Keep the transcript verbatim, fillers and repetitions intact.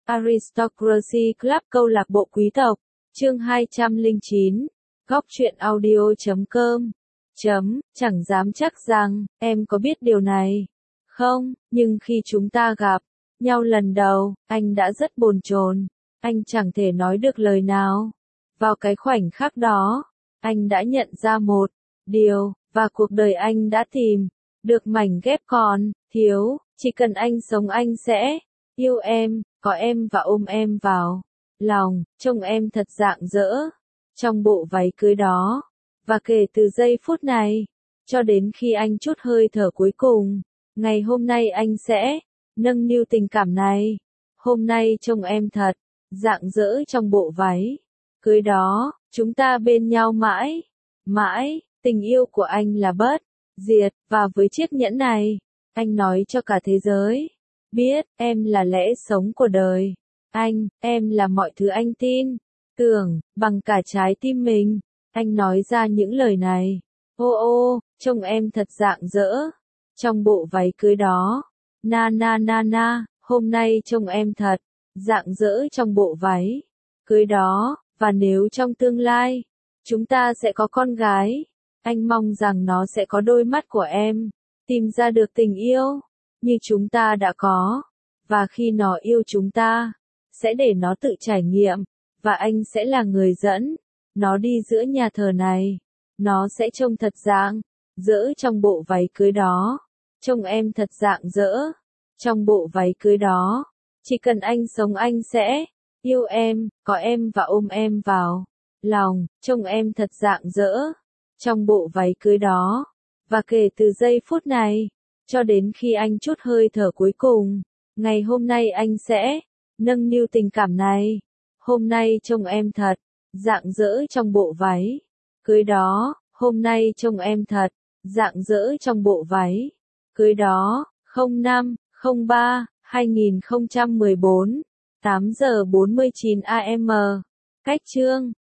Aristocracy Club câu lạc bộ quý tộc, chương hai trăm lẻ chín, góc truyện audio chấm com. Chấm, chẳng dám chắc rằng, em có biết điều này không, nhưng khi chúng ta gặp nhau lần đầu, anh đã rất bồn chồn, anh chẳng thể nói được lời nào. Vào cái khoảnh khắc đó, anh đã nhận ra một điều, và cuộc đời anh đã tìm được mảnh ghép còn thiếu, chỉ cần anh sống anh sẽ yêu em, có em và ôm em vào lòng, trông em thật rạng rỡ trong bộ váy cưới đó. Và kể từ giây phút này, cho đến khi anh trút hơi thở cuối cùng, ngày hôm nay anh sẽ nâng niu tình cảm này. Hôm nay trông em thật rạng rỡ trong bộ váy cưới đó, chúng ta bên nhau mãi, mãi, tình yêu của anh là bất diệt, và với chiếc nhẫn này, anh nói cho cả thế giới biết, em là lẽ sống của đời anh, em là mọi thứ anh tin tưởng bằng cả trái tim mình. Anh nói ra những lời này. Ô ô, trông em thật rạng rỡ trong bộ váy cưới đó. Na na na na, hôm nay trông em thật rạng rỡ trong bộ váy cưới đó, và nếu trong tương lai chúng ta sẽ có con gái, anh mong rằng nó sẽ có đôi mắt của em, tìm ra được tình yêu như chúng ta đã có, và khi nó yêu chúng ta, sẽ để nó tự trải nghiệm, và anh sẽ là người dẫn nó đi giữa nhà thờ này. Nó sẽ trông thật rạng rỡ trong bộ váy cưới đó. Trông em thật rạng rỡ trong bộ váy cưới đó. Chỉ cần anh sống anh sẽ yêu em, có em và ôm em vào lòng. Trông em thật rạng rỡ trong bộ váy cưới đó. Và kể từ giây phút này, cho đến khi anh trút hơi thở cuối cùng, ngày hôm nay anh sẽ nâng niu tình cảm này. Hôm nay trông em thật rạng rỡ trong bộ váy cưới đó. Hôm nay trông em thật rạng rỡ trong bộ váy cưới đó. không năm không ba hai nghìn không trăm mười bốn, tám giờ bốn mươi chín a m. Cách chương